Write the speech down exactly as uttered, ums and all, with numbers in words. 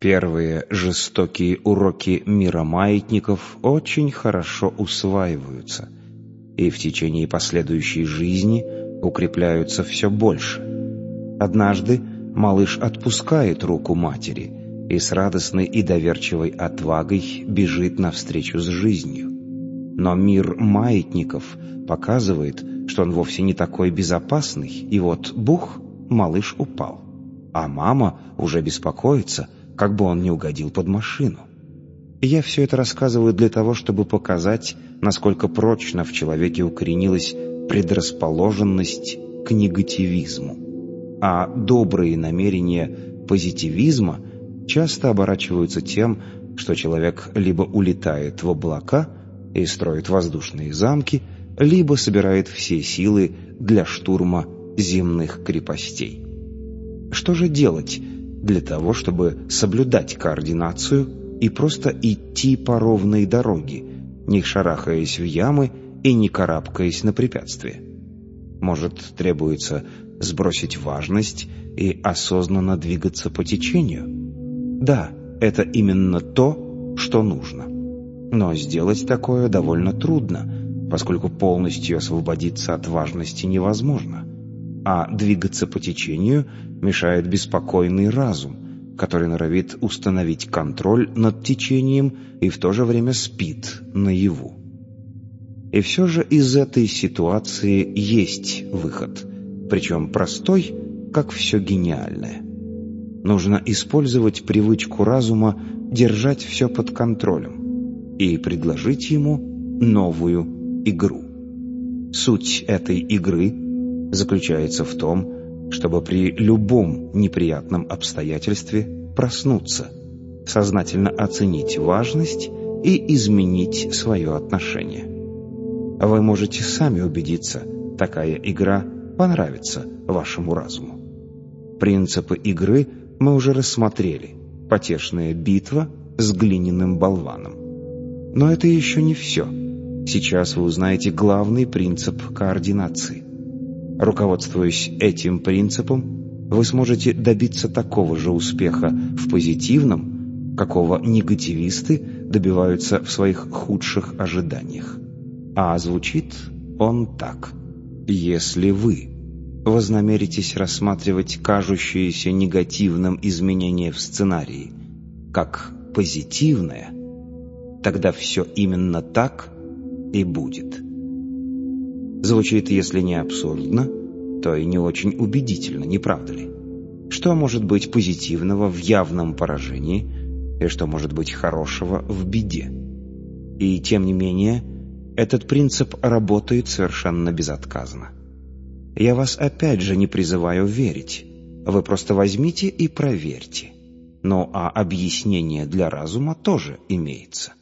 Первые жестокие уроки мира маятников очень хорошо усваиваются и в течение последующей жизни укрепляются все больше. Однажды малыш отпускает руку матери и с радостной и доверчивой отвагой бежит навстречу с жизнью. Но мир маятников показывает, что он вовсе не такой безопасный, и вот бух, малыш упал. А мама уже беспокоится, как бы он не угодил под машину. И я все это рассказываю для того, чтобы показать, насколько прочно в человеке укоренилась предрасположенность к негативизму. А добрые намерения позитивизма часто оборачиваются тем, что человек либо улетает в облака и строит воздушные замки, либо собирает все силы для штурма земных крепостей. Что же делать для того, чтобы соблюдать координацию и просто идти по ровной дороге, не шарахаясь в ямы и не карабкаясь на препятствия? Может, требуется сбросить важность и осознанно двигаться по течению? Да, это именно то, что нужно. Но сделать такое довольно трудно, поскольку полностью освободиться от важности невозможно. А двигаться по течению мешает беспокойный разум, который норовит установить контроль над течением и в то же время спит наяву. И все же из этой ситуации есть выход, причем простой, как все гениальное. Нужно использовать привычку разума держать все под контролем и предложить ему новую игру. Суть этой игры заключается в том, чтобы при любом неприятном обстоятельстве проснуться, сознательно оценить важность и изменить свое отношение. Вы можете сами убедиться, такая игра понравится вашему разуму. Принципы игры мы уже рассмотрели. Потешная битва с глиняным болваном. Но это еще не все. Сейчас вы узнаете главный принцип координации. Руководствуясь этим принципом, вы сможете добиться такого же успеха в позитивном, какого негативисты добиваются в своих худших ожиданиях. А звучит он так. Если вы вознамеритесь рассматривать кажущееся негативным изменение в сценарии как позитивное, тогда все именно так и будет. Звучит, если не абсурдно, то и не очень убедительно, не правда ли? Что может быть позитивного в явном поражении, и что может быть хорошего в беде? И тем не менее, этот принцип работает совершенно безотказно. Я вас опять же не призываю верить. Вы просто возьмите и проверьте. Ну а объяснение для разума тоже имеется.